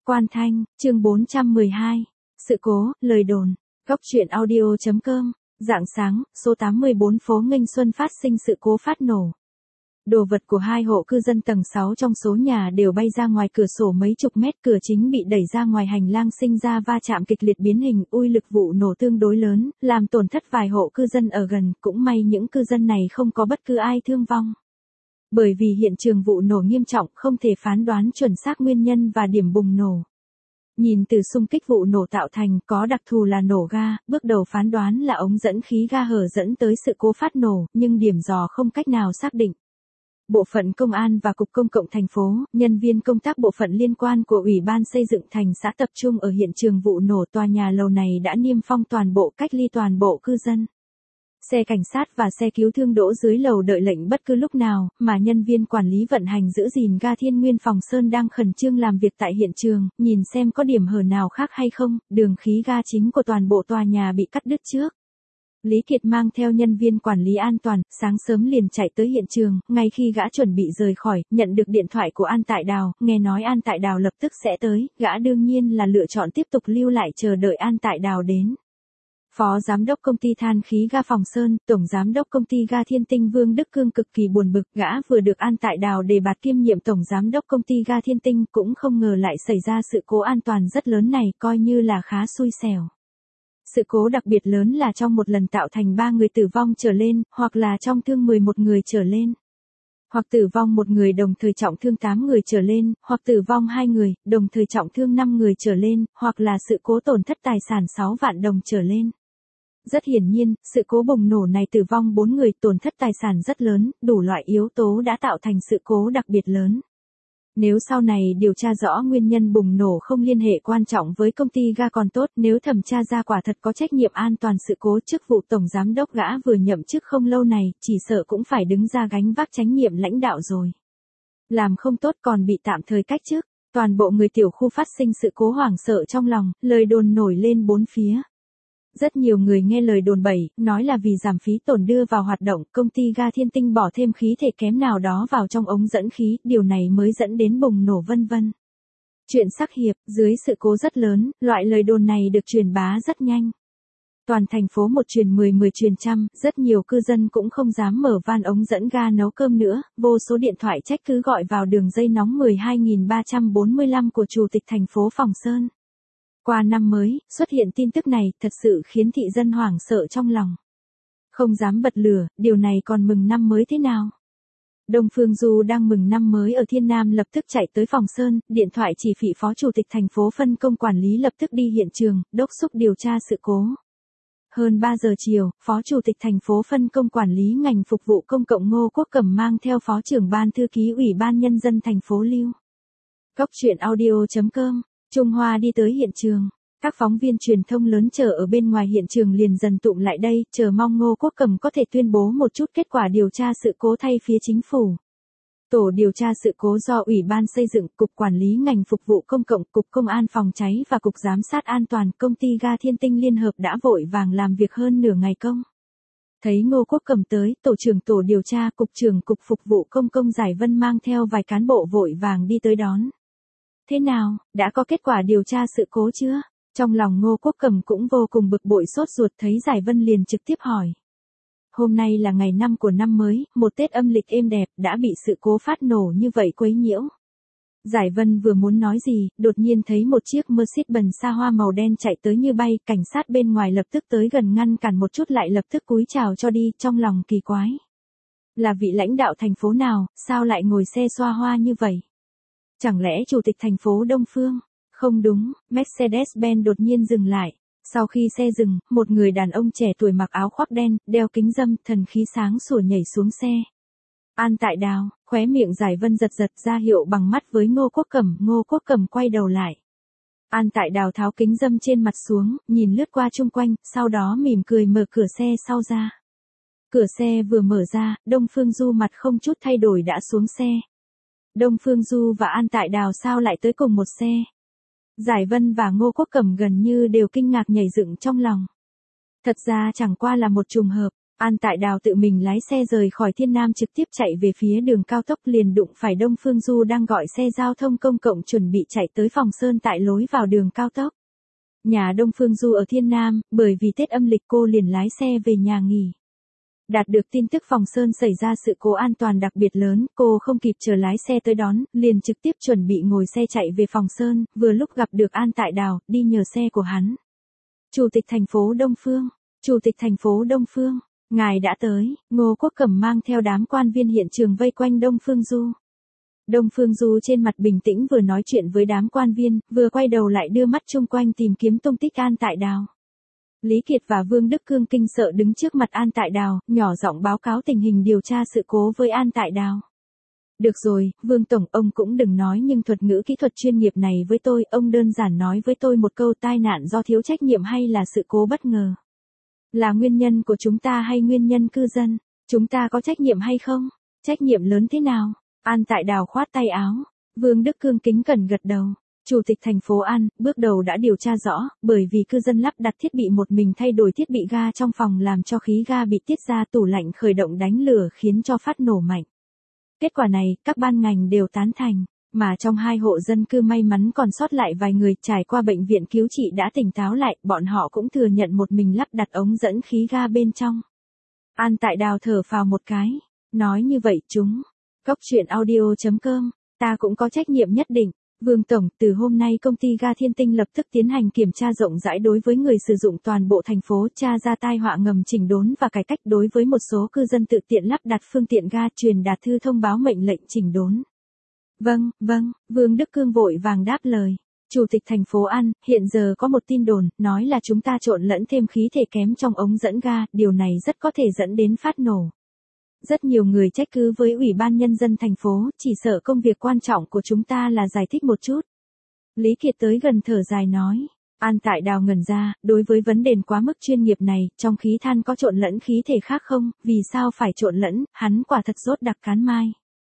Quan Thanh, chương 412. Sự cố, lời đồn. Góc truyện audio.com. Rạng sáng, số 84 phố Nghênh Xuân phát sinh sự cố phát nổ. Đồ vật của hai hộ cư dân tầng 6 trong số nhà đều bay ra ngoài cửa sổ mấy chục mét, cửa chính bị đẩy ra ngoài hành lang, sinh ra va chạm kịch liệt biến hình, uy lực vụ nổ tương đối lớn, làm tổn thất vài hộ cư dân ở gần, cũng may những cư dân này không có bất cứ ai thương vong. Bởi vì hiện trường vụ nổ nghiêm trọng, không thể phán đoán chuẩn xác nguyên nhân và điểm bùng nổ. Nhìn từ xung kích vụ nổ tạo thành, có đặc thù là nổ ga, bước đầu phán đoán là ống dẫn khí ga hở dẫn tới sự cố phát nổ, nhưng điểm dò không cách nào xác định. Bộ phận công an và Cục Công cộng thành phố, nhân viên công tác bộ phận liên quan của Ủy ban xây dựng thành xã tập trung ở hiện trường vụ nổ. Tòa nhà lầu này đã niêm phong toàn bộ, cách ly toàn bộ cư dân. Xe cảnh sát và xe cứu thương đỗ dưới lầu đợi lệnh bất cứ lúc nào, mà nhân viên quản lý vận hành giữ gìn ga Thiên Nguyên Phòng Sơn đang khẩn trương làm việc tại hiện trường, nhìn xem có điểm hở nào khác hay không. Đường khí ga chính của toàn bộ tòa nhà bị cắt đứt trước. Lý Kiệt mang theo nhân viên quản lý an toàn, sáng sớm liền chạy tới hiện trường, ngay khi gã chuẩn bị rời khỏi, nhận được điện thoại của An Tại Đào, nghe nói An Tại Đào lập tức sẽ tới, gã đương nhiên là lựa chọn tiếp tục lưu lại chờ đợi An Tại Đào đến. Phó Giám đốc Công ty Than khí ga Phòng Sơn, Tổng Giám đốc Công ty ga Thiên Tinh Vương Đức Cương cực kỳ buồn bực, gã vừa được An Tại Đào đề bạt kiêm nhiệm Tổng Giám đốc Công ty ga Thiên Tinh, cũng không ngờ lại xảy ra sự cố an toàn rất lớn này, coi như là khá xui xẻo. Sự cố đặc biệt lớn là trong một lần tạo thành 3 người tử vong trở lên, hoặc là trong thương 11 người trở lên. Hoặc tử vong 1 người đồng thời trọng thương 8 người trở lên, hoặc tử vong 2 người, đồng thời trọng thương 5 người trở lên, hoặc là sự cố tổn thất tài sản 6 vạn đồng trở lên. Rất hiển nhiên, sự cố bùng nổ này tử vong 4 người, tổn thất tài sản rất lớn, đủ loại yếu tố đã tạo thành sự cố đặc biệt lớn. Nếu sau này điều tra rõ nguyên nhân bùng nổ không liên hệ quan trọng với công ty ga còn tốt, nếu thẩm tra ra quả thật có trách nhiệm an toàn sự cố, chức vụ tổng giám đốc gã vừa nhậm chức không lâu này, chỉ sợ cũng phải đứng ra gánh vác trách nhiệm lãnh đạo rồi. Làm không tốt còn bị tạm thời cách chức, toàn bộ người tiểu khu phát sinh sự cố hoảng sợ trong lòng, lời đồn nổi lên bốn phía. Rất nhiều người nghe lời đồn bẩy, nói là vì giảm phí tổn đưa vào hoạt động, công ty ga Thiên Tinh bỏ thêm khí thể kém nào đó vào trong ống dẫn khí, điều này mới dẫn đến bùng nổ vân vân. Chuyện sắc hiệp, dưới sự cố rất lớn, loại lời đồn này được truyền bá rất nhanh. Toàn thành phố một truyền 10, 10 truyền trăm, rất nhiều cư dân cũng không dám mở van ống dẫn ga nấu cơm nữa, vô số điện thoại trách cứ gọi vào đường dây nóng 12345 của Chủ tịch thành phố Phòng Sơn. Qua năm mới, xuất hiện tin tức này, thật sự khiến thị dân hoảng sợ trong lòng. Không dám bật lửa, điều này còn mừng năm mới thế nào? Đông Phương Du đang mừng năm mới ở Thiên Nam lập tức chạy tới Phòng Sơn, điện thoại chỉ phỉ Phó Chủ tịch thành phố phân công quản lý lập tức đi hiện trường, đốc thúc điều tra sự cố. Hơn 3 giờ chiều, Phó Chủ tịch thành phố phân công quản lý ngành phục vụ công cộng Ngô Quốc Cẩm mang theo Phó trưởng ban thư ký Ủy ban Nhân dân thành phố Lưu. Góc truyện audio.com. Trung Hoa đi tới hiện trường. Các phóng viên truyền thông lớn chờ ở bên ngoài hiện trường liền dần tụm lại đây, chờ mong Ngô Quốc Cẩm có thể tuyên bố một chút kết quả điều tra sự cố thay phía chính phủ. Tổ điều tra sự cố do Ủy ban xây dựng, Cục Quản lý ngành phục vụ công cộng, Cục Công an phòng cháy và Cục Giám sát an toàn, Công ty ga Thiên Tinh liên hợp đã vội vàng làm việc hơn nửa ngày công. Thấy Ngô Quốc Cẩm tới, tổ trưởng tổ điều tra, Cục trưởng Cục Phục vụ Công Giải Vân mang theo vài cán bộ vội vàng đi tới đón. Thế nào, đã có kết quả điều tra sự cố chưa? Trong lòng Ngô Quốc Cẩm cũng vô cùng bực bội sốt ruột, thấy Giải Vân liền trực tiếp hỏi. Hôm nay là ngày 5 của năm mới, một Tết âm lịch êm đẹp, đã bị sự cố phát nổ như vậy quấy nhiễu. Giải Vân vừa muốn nói gì, đột nhiên thấy một chiếc Mercedes-Benz xa hoa màu đen chạy tới như bay, cảnh sát bên ngoài lập tức tới gần ngăn cản một chút lại lập tức cúi chào cho đi, trong lòng kỳ quái. Là vị lãnh đạo thành phố nào, sao lại ngồi xe xoa hoa như vậy? Chẳng lẽ Chủ tịch thành phố Đông Phương? Không đúng, Mercedes-Benz đột nhiên dừng lại. Sau khi xe dừng, một người đàn ông trẻ tuổi mặc áo khoác đen, đeo kính râm, thần khí sáng sủa nhảy xuống xe. An Tại Đào, khóe miệng Giải Vân giật giật ra hiệu bằng mắt với Ngô Quốc Cẩm, Ngô Quốc Cẩm quay đầu lại. An Tại Đào tháo kính râm trên mặt xuống, nhìn lướt qua chung quanh, sau đó mỉm cười mở cửa xe sau ra. Cửa xe vừa mở ra, Đông Phương Du mặt không chút thay đổi đã xuống xe. Đông Phương Du và An Tại Đào sao lại tới cùng một xe? Giải Vân và Ngô Quốc Cẩm gần như đều kinh ngạc nhảy dựng trong lòng. Thật ra chẳng qua là một trùng hợp, An Tại Đào tự mình lái xe rời khỏi Thiên Nam trực tiếp chạy về phía đường cao tốc liền đụng phải Đông Phương Du đang gọi xe giao thông công cộng chuẩn bị chạy tới Phòng Sơn tại lối vào đường cao tốc. Nhà Đông Phương Du ở Thiên Nam, bởi vì Tết âm lịch cô liền lái xe về nhà nghỉ. Đạt được tin tức Phòng Sơn xảy ra sự cố an toàn đặc biệt lớn, cô không kịp chờ lái xe tới đón, liền trực tiếp chuẩn bị ngồi xe chạy về Phòng Sơn, vừa lúc gặp được An Tại Đào, đi nhờ xe của hắn. Chủ tịch thành phố Đông Phương, Chủ tịch thành phố Đông Phương, ngài đã tới, Ngô Quốc Cẩm mang theo đám quan viên hiện trường vây quanh Đông Phương Du. Đông Phương Du trên mặt bình tĩnh vừa nói chuyện với đám quan viên, vừa quay đầu lại đưa mắt chung quanh tìm kiếm tung tích An Tại Đào. Lý Kiệt và Vương Đức Cương kinh sợ đứng trước mặt An Tại Đào, nhỏ giọng báo cáo tình hình điều tra sự cố với An Tại Đào. Được rồi, Vương Tổng, ông cũng đừng nói nhưng thuật ngữ kỹ thuật chuyên nghiệp này với tôi, ông đơn giản nói với tôi một câu tai nạn do thiếu trách nhiệm hay là sự cố bất ngờ. Là nguyên nhân của chúng ta hay nguyên nhân cư dân? Chúng ta có trách nhiệm hay không? Trách nhiệm lớn thế nào? An Tại Đào khoát tay áo. Vương Đức Cương kính cẩn gật đầu. Chủ tịch thành phố An, bước đầu đã điều tra rõ, bởi vì cư dân lắp đặt thiết bị một mình thay đổi thiết bị ga trong phòng làm cho khí ga bị tiết ra tủ lạnh khởi động đánh lửa khiến cho phát nổ mạnh. Kết quả này, các ban ngành đều tán thành, mà trong 2 hộ dân cư may mắn còn sót lại vài người trải qua bệnh viện cứu trị đã tỉnh táo lại, bọn họ cũng thừa nhận một mình lắp đặt ống dẫn khí ga bên trong. An Tại Đào thở phào một cái, nói như vậy chúng. Cốc truyện audio.com, ta cũng có trách nhiệm nhất định. Vương Tổng, từ hôm nay công ty ga Thiên Tinh lập tức tiến hành kiểm tra rộng rãi đối với người sử dụng toàn bộ thành phố, tra ra tai họa ngầm, chỉnh đốn và cải cách đối với một số cư dân tự tiện lắp đặt phương tiện ga, truyền đạt thư thông báo mệnh lệnh chỉnh đốn. Vâng, Vương Đức Cương vội vàng đáp lời. Chủ tịch thành phố An, hiện giờ có một tin đồn, nói là chúng ta trộn lẫn thêm khí thể kém trong ống dẫn ga, điều này rất có thể dẫn đến phát nổ. Rất nhiều người trách cứ với Ủy ban Nhân dân thành phố, chỉ sợ công việc quan trọng của chúng ta là giải thích một chút. Lý Kiệt tới gần thở dài nói. An Tại Đào ngẩn ra, đối với vấn đề quá mức chuyên nghiệp này, trong khí than có trộn lẫn khí thể khác không, vì sao phải trộn lẫn, hắn quả thật rốt đặc cán mai.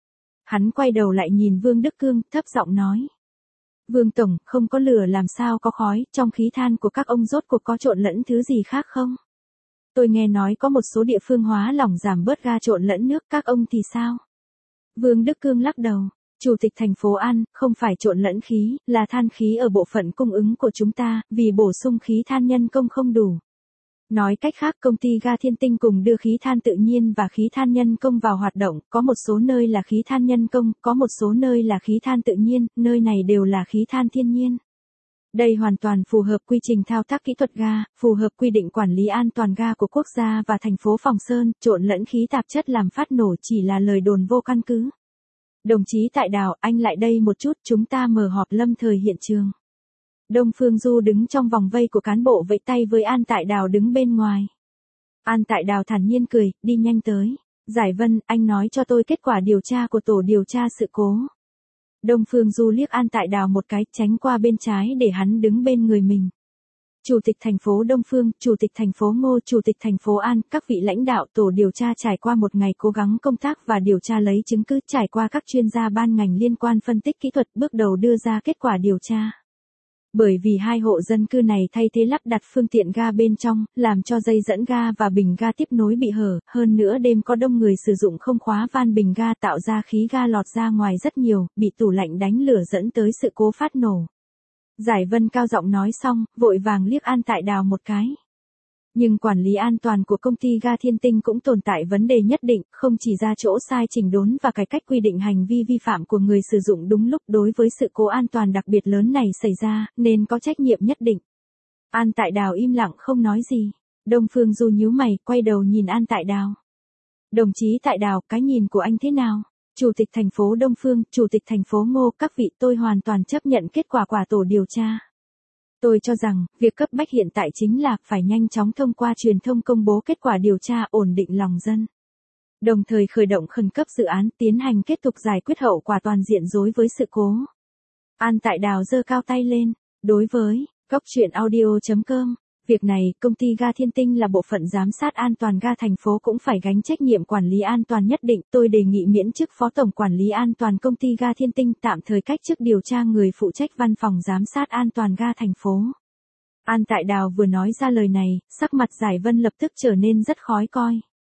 Hắn quay đầu lại nhìn Vương Đức Cương, thấp giọng nói. Vương Tổng, không có lửa làm sao có khói, trong khí than của các ông rốt cuộc có trộn lẫn thứ gì khác không? Tôi nghe nói có một số địa phương hóa lỏng giảm bớt ga trộn lẫn nước, các ông thì sao? Vương Đức Cương lắc đầu. Chủ tịch thành phố An, không phải trộn lẫn khí, là than khí ở bộ phận cung ứng của chúng ta, vì bổ sung khí than nhân công không đủ. Nói cách khác, công ty ga Thiên Tinh cùng đưa khí than tự nhiên và khí than nhân công vào hoạt động, có một số nơi là khí than nhân công, có một số nơi là khí than tự nhiên, nơi này đều là khí than thiên nhiên. Đây hoàn toàn phù hợp quy trình thao tác kỹ thuật ga, phù hợp quy định quản lý an toàn ga của quốc gia và thành phố Phòng Sơn, trộn lẫn khí tạp chất làm phát nổ chỉ là lời đồn vô căn cứ. Đồng chí Tại Đào, anh lại đây một chút, chúng ta mở họp lâm thời hiện trường. Đông Phương Du đứng trong vòng vây của cán bộ vẫy tay với An Tại Đào đứng bên ngoài. An Tại Đào thản nhiên cười, đi nhanh tới. Giải Vân, anh nói cho tôi kết quả điều tra của tổ điều tra sự cố. Đông Phương Du liếc An Tại Đào một cái, tránh qua bên trái để hắn đứng bên người mình. Chủ tịch thành phố Đông Phương, Chủ tịch thành phố Ngô, Chủ tịch thành phố An, các vị lãnh đạo tổ điều tra trải qua một ngày cố gắng công tác và điều tra lấy chứng cứ, trải qua các chuyên gia ban ngành liên quan phân tích kỹ thuật, bước đầu đưa ra kết quả điều tra. Bởi vì 2 hộ dân cư này thay thế lắp đặt phương tiện ga bên trong, làm cho dây dẫn ga và bình ga tiếp nối bị hở, hơn nữa đêm có đông người sử dụng không khóa van bình ga tạo ra khí ga lọt ra ngoài rất nhiều, bị tủ lạnh đánh lửa dẫn tới sự cố phát nổ. Giải Vân cao giọng nói xong, vội vàng liếc An Tại Đào một cái. Nhưng quản lý an toàn của công ty ga Thiên Tinh cũng tồn tại vấn đề nhất định, không chỉ ra chỗ sai chỉnh đốn và cải cách quy định hành vi vi phạm của người sử dụng đúng lúc đối với sự cố an toàn đặc biệt lớn này xảy ra, nên có trách nhiệm nhất định. An Tại Đào im lặng không nói gì. Đông Phương Du nhíu mày, quay đầu nhìn An Tại Đào. Đồng chí Tại Đào, cái nhìn của anh thế nào? Chủ tịch thành phố Đông Phương, Chủ tịch thành phố Ngô, các vị, tôi hoàn toàn chấp nhận kết quả tổ điều tra. Tôi cho rằng, việc cấp bách hiện tại chính là phải nhanh chóng thông qua truyền thông công bố kết quả điều tra, ổn định lòng dân. Đồng thời khởi động khẩn cấp dự án, tiến hành kết thúc giải quyết hậu quả toàn diện đối với sự cố. An Tại Đào giơ cao tay lên. Đối với Cốc truyện audio.com, việc này, công ty ga Thiên Tinh là bộ phận giám sát an toàn ga thành phố cũng phải gánh trách nhiệm quản lý an toàn nhất định. Tôi đề nghị miễn chức Phó Tổng Quản lý An toàn công ty ga Thiên Tinh, tạm thời cách chức điều tra người phụ trách văn phòng giám sát an toàn ga thành phố. An Tại Đào vừa nói ra lời này, sắc mặt Giải Vân lập tức trở nên rất khó coi.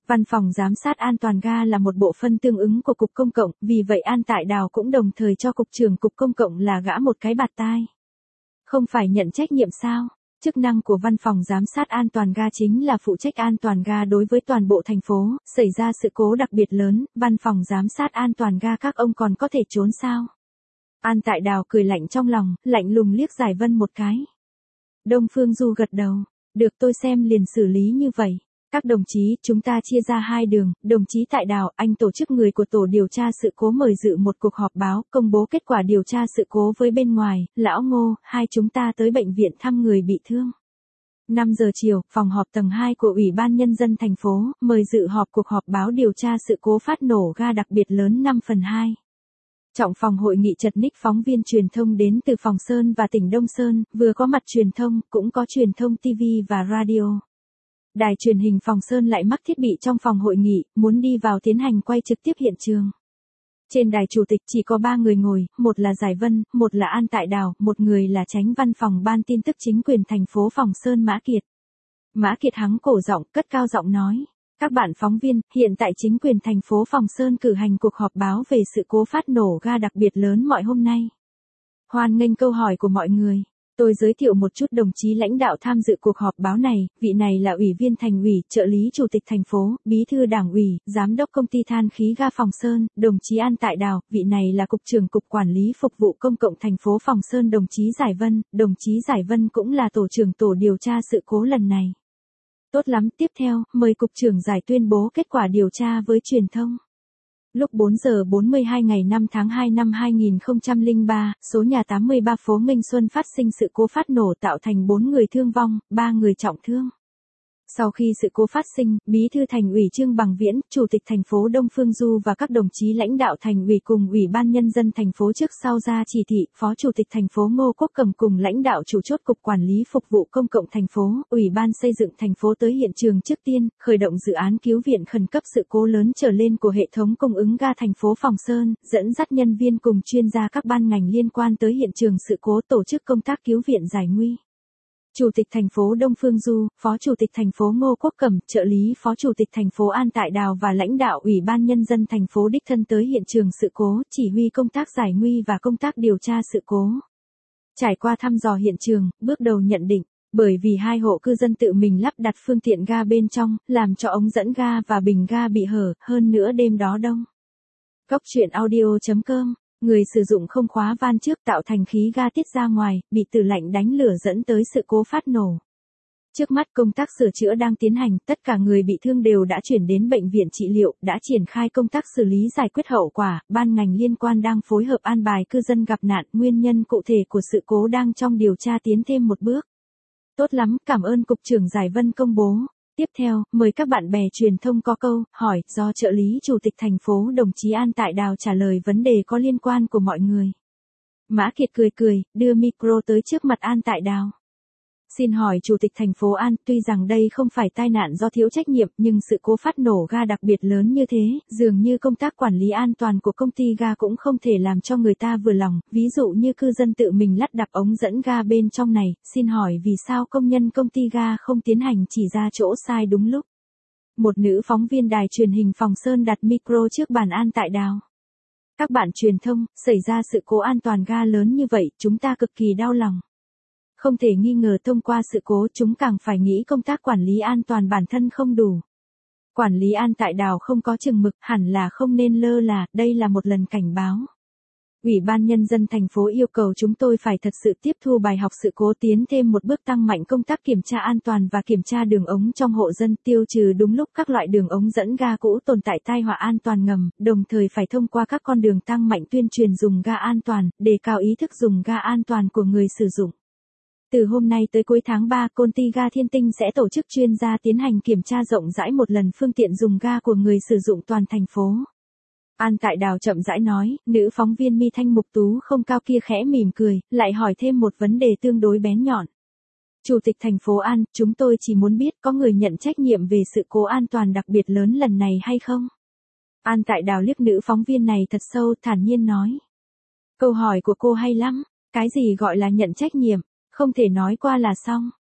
Văn phòng giám sát an toàn ga là một bộ phận tương ứng của Cục Công cộng, vì vậy An Tại Đào cũng đồng thời cho Cục trưởng Cục Công cộng là gã một cái bạt tai. Không phải nhận trách nhiệm sao? Chức năng của văn phòng giám sát an toàn ga chính là phụ trách an toàn ga đối với toàn bộ thành phố, xảy ra sự cố đặc biệt lớn, văn phòng giám sát an toàn ga các ông còn có thể trốn sao? An Tại Đào cười lạnh trong lòng, lạnh lùng liếc Giải Vân một cái. Đông Phương Du gật đầu, được tôi xem liền xử lý như vậy. Các đồng chí, chúng ta chia ra hai đường, đồng chí Tại Đào, anh tổ chức người của tổ điều tra sự cố mời dự một cuộc họp báo, công bố kết quả điều tra sự cố với bên ngoài, lão Ngô, hai chúng ta tới bệnh viện thăm người bị thương. 5 giờ chiều, phòng họp tầng 2 của Ủy ban Nhân dân thành phố, mời dự họp cuộc họp báo điều tra sự cố phát nổ ga đặc biệt lớn 5/2. Trọng phòng hội nghị chật ních phóng viên truyền thông đến từ phòng Sơn và tỉnh Đông Sơn, vừa có mặt truyền thông, cũng có truyền thông TV và radio. Đài truyền hình phòng Sơn lại mắc thiết bị trong phòng hội nghị, muốn đi vào tiến hành quay trực tiếp hiện trường. Trên đài chủ tịch chỉ có 3 người ngồi, một là Giải Vân, một là An Tại Đào, một người là Chánh văn phòng ban tin tức chính quyền thành phố phòng Sơn Mã Kiệt. Mã Kiệt hắng cổ giọng, cất cao giọng nói. Các bạn phóng viên, hiện tại chính quyền thành phố Phòng Sơn cử hành cuộc họp báo về sự cố phát nổ ga đặc biệt lớn mọi hôm nay. Hoan nghênh câu hỏi của mọi người. Tôi giới thiệu một chút đồng chí lãnh đạo tham dự cuộc họp báo này, vị này là Ủy viên Thành ủy, trợ lý Chủ tịch thành phố, Bí thư Đảng ủy, Giám đốc Công ty Than khí ga Phòng Sơn, đồng chí An Tại Đào, vị này là Cục trưởng Cục Quản lý Phục vụ Công cộng thành phố Phòng Sơn, đồng chí Giải Vân cũng là Tổ trưởng Tổ điều tra sự cố lần này. Tốt lắm, tiếp theo, mời Cục trưởng Giải tuyên bố kết quả điều tra với truyền thông. Lúc 4 giờ 42 ngày 5 tháng 2 năm 2003, số nhà 83 phố Nghinh Xuân phát sinh sự cố phát nổ tạo thành 4 người thương vong, 3 người trọng thương. Sau khi sự cố phát sinh, Bí thư Thành ủy Trương Bằng Viễn, Chủ tịch thành phố Đông Phương Du và các đồng chí lãnh đạo Thành ủy cùng Ủy ban Nhân dân thành phố trước sau ra chỉ thị, Phó Chủ tịch thành phố Ngô Quốc Cầm cùng lãnh đạo chủ chốt Cục Quản lý Phục vụ Công cộng thành phố, Ủy ban xây dựng thành phố tới hiện trường trước tiên, khởi động dự án cứu viện khẩn cấp sự cố lớn trở lên của hệ thống cung ứng ga thành phố Phòng Sơn, dẫn dắt nhân viên cùng chuyên gia các ban ngành liên quan tới hiện trường sự cố tổ chức công tác cứu viện giải nguy. Chủ tịch thành phố Đông Phương Du, Phó Chủ tịch thành phố Ngô Quốc Cẩm, trợ lý Phó Chủ tịch thành phố An Tại Đào và lãnh đạo Ủy ban Nhân dân thành phố đích thân tới hiện trường sự cố, chỉ huy công tác giải nguy và công tác điều tra sự cố. Trải qua thăm dò hiện trường, bước đầu nhận định, bởi vì 2 hộ cư dân tự mình lắp đặt phương tiện ga bên trong, làm cho ống dẫn ga và bình ga bị hở, hơn nữa đêm đó đông. Góc truyện audio.com. Người sử dụng không khóa van trước tạo thành khí ga tiết ra ngoài, bị tử lạnh đánh lửa dẫn tới sự cố phát nổ. Trước mắt công tác sửa chữa đang tiến hành, tất cả người bị thương đều đã chuyển đến bệnh viện trị liệu, đã triển khai công tác xử lý giải quyết hậu quả, ban ngành liên quan đang phối hợp an bài cư dân gặp nạn, nguyên nhân cụ thể của sự cố đang trong điều tra tiến thêm một bước. Tốt lắm, cảm ơn Cục trưởng Giải Vân công bố. Tiếp theo, mời các bạn bè truyền thông có câu, hỏi, do trợ lý Chủ tịch thành phố đồng chí An Tại Đào trả lời vấn đề có liên quan của mọi người. Mã Kiệt cười, đưa micro tới trước mặt An Tại Đào. Xin hỏi Chủ tịch thành phố An, tuy rằng đây không phải tai nạn do thiếu trách nhiệm, nhưng sự cố phát nổ ga đặc biệt lớn như thế, dường như công tác quản lý an toàn của công ty ga cũng không thể làm cho người ta vừa lòng, ví dụ như cư dân tự mình lắp đặt ống dẫn ga bên trong này, xin hỏi vì sao công nhân công ty ga không tiến hành chỉ ra chỗ sai đúng lúc. Một nữ phóng viên đài truyền hình Phòng Sơn đặt micro trước bàn An Tại Đào. Các bạn truyền thông, xảy ra sự cố an toàn ga lớn như vậy, chúng ta cực kỳ đau lòng. Không thể nghi ngờ thông qua sự cố chúng càng phải nghĩ công tác quản lý an toàn bản thân không đủ. Quản lý An Tại Đào không có chừng mực, hẳn là không nên lơ là, đây là một lần cảnh báo. Ủy ban Nhân dân thành phố yêu cầu chúng tôi phải thật sự tiếp thu bài học sự cố, tiến thêm một bước tăng mạnh công tác kiểm tra an toàn và kiểm tra đường ống trong hộ dân, tiêu trừ đúng lúc các loại đường ống dẫn ga cũ tồn tại tai họa an toàn ngầm, đồng thời phải thông qua các con đường tăng mạnh tuyên truyền dùng ga an toàn, đề cao ý thức dùng ga an toàn của người sử dụng. Từ hôm nay tới cuối tháng 3, công ty ga Thiên Tinh sẽ tổ chức chuyên gia tiến hành kiểm tra rộng rãi một lần phương tiện dùng ga của người sử dụng toàn thành phố. An Tại Đào chậm rãi nói, nữ phóng viên mi thanh mục tú không cao kia khẽ mỉm cười, lại hỏi thêm một vấn đề tương đối bén nhọn. Chủ tịch thành phố An, chúng tôi chỉ muốn biết có người nhận trách nhiệm về sự cố an toàn đặc biệt lớn lần này hay không? An Tại Đào liếc nữ phóng viên này thật sâu, thản nhiên nói. Câu hỏi của cô hay lắm, cái gì gọi là nhận trách nhiệm? Không thể nói qua là xong.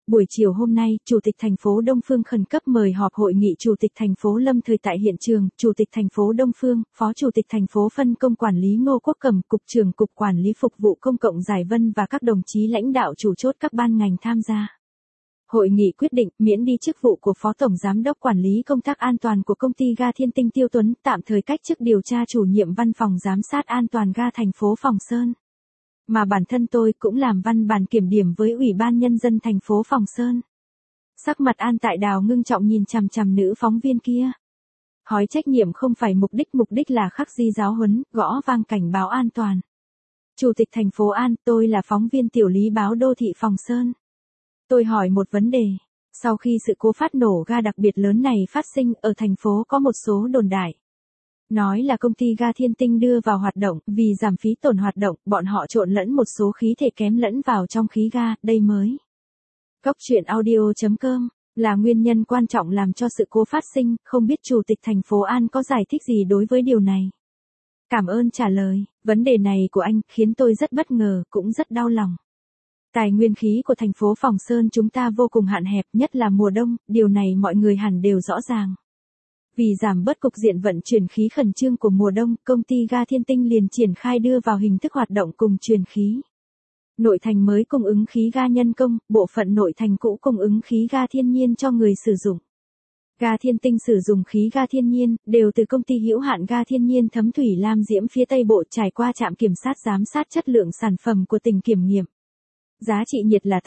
Buổi chiều hôm nay, Chủ tịch thành phố Đông Phương khẩn cấp mời họp hội nghị Chủ tịch thành phố lâm thời tại hiện trường, Chủ tịch thành phố Đông Phương, Phó Chủ tịch thành phố phân công quản lý Ngô Quốc Cẩm, Cục trưởng Cục Quản lý Phục vụ Công cộng Giải Vân và các đồng chí lãnh đạo chủ chốt các ban ngành tham gia. Hội nghị quyết định miễn đi chức vụ của Phó Tổng Giám đốc Quản lý Công tác An toàn của Công ty Ga Thiên Tinh Tiêu Tuấn, tạm thời cách chức điều tra chủ nhiệm Văn phòng Giám sát An toàn ga thành phố Phòng Sơn. Mà bản thân tôi cũng làm văn bản kiểm điểm với Ủy ban Nhân dân thành phố Phòng Sơn. Sắc mặt An Tại Đào ngưng trọng nhìn chằm chằm nữ phóng viên kia. Hỏi trách nhiệm không phải mục đích là khắc di giáo huấn, gõ vang cảnh báo an toàn. Chủ tịch thành phố An, tôi là phóng viên tiểu lý báo đô thị Phòng Sơn. Tôi hỏi một vấn đề. Sau khi sự cố phát nổ ga đặc biệt lớn này phát sinh ở thành phố có một số đồn đại. Nói là công ty Ga Thiên Tinh đưa vào hoạt động, vì giảm phí tổn hoạt động, bọn họ trộn lẫn một số khí thể kém lẫn vào trong khí ga, đây mới. Góc truyện audio.com là nguyên nhân quan trọng làm cho sự cố phát sinh, không biết Chủ tịch thành phố An có giải thích gì đối với điều này. Cảm ơn trả lời, vấn đề này của anh khiến tôi rất bất ngờ, cũng rất đau lòng. Tài nguyên khí của thành phố Phòng Sơn chúng ta vô cùng hạn hẹp, nhất là mùa đông, điều này mọi người hẳn đều rõ ràng. Vì giảm bớt cục diện vận chuyển khí khẩn trương của mùa đông, công ty Ga Thiên Tinh liền triển khai đưa vào hình thức hoạt động cùng truyền khí. Nội thành mới cung ứng khí ga nhân công, bộ phận nội thành cũ cung ứng khí ga thiên nhiên cho người sử dụng. Ga Thiên Tinh sử dụng khí ga thiên nhiên, đều từ công ty hữu hạn Ga Thiên Nhiên Thấm Thủy Lam Diễm phía Tây Bộ trải qua trạm kiểm sát giám sát chất lượng sản phẩm của tỉnh kiểm nghiệm. Giá trị nhiệt là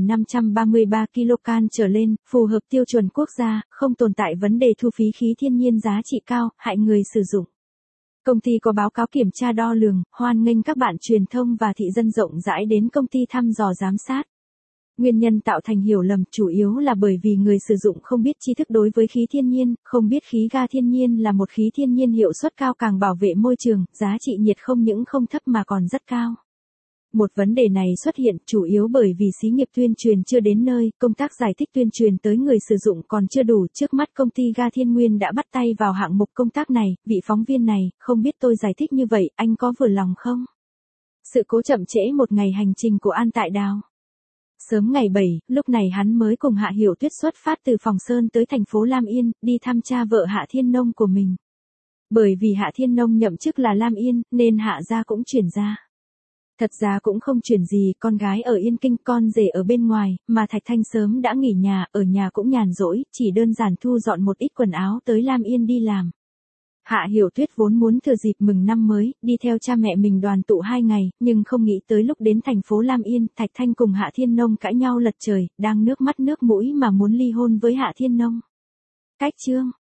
8.533 kcal trở lên, phù hợp tiêu chuẩn quốc gia, không tồn tại vấn đề thu phí khí thiên nhiên giá trị cao, hại người sử dụng. Công ty có báo cáo kiểm tra đo lường, hoan nghênh các bạn truyền thông và thị dân rộng rãi đến công ty thăm dò giám sát. Nguyên nhân tạo thành hiểu lầm chủ yếu là bởi vì người sử dụng không biết tri thức đối với khí thiên nhiên, không biết khí ga thiên nhiên là một khí thiên nhiên hiệu suất cao càng bảo vệ môi trường, giá trị nhiệt không những không thấp mà còn rất cao. Một vấn đề này xuất hiện chủ yếu bởi vì xí nghiệp tuyên truyền chưa đến nơi, công tác giải thích tuyên truyền tới người sử dụng còn chưa đủ. Trước mắt công ty Ga Thiên Nguyên đã bắt tay vào hạng mục công tác này, vị phóng viên này, không biết tôi giải thích như vậy, anh có vừa lòng không? Sự cố chậm trễ một ngày hành trình của An Tại Đào. Sớm ngày 7, lúc này hắn mới cùng Hạ Hiểu Tuyết xuất phát từ Phòng Sơn tới thành phố Lam Yên, đi thăm cha vợ Hạ Thiên Nông của mình. Bởi vì Hạ Thiên Nông nhậm chức là Lam Yên, nên Hạ gia cũng chuyển ra. Thật ra cũng không chuyển gì, con gái ở Yên Kinh, con rể ở bên ngoài, mà Thạch Thanh sớm đã nghỉ nhà, ở nhà cũng nhàn rỗi, chỉ đơn giản thu dọn một ít quần áo tới Lam Yên đi làm. Hạ Hiểu Tuyết vốn muốn thừa dịp mừng năm mới, đi theo cha mẹ mình đoàn tụ 2 ngày, nhưng không nghĩ tới lúc đến thành phố Lam Yên, Thạch Thanh cùng Hạ Thiên Nông cãi nhau lật trời, đang nước mắt nước mũi mà muốn ly hôn với Hạ Thiên Nông. Cách chương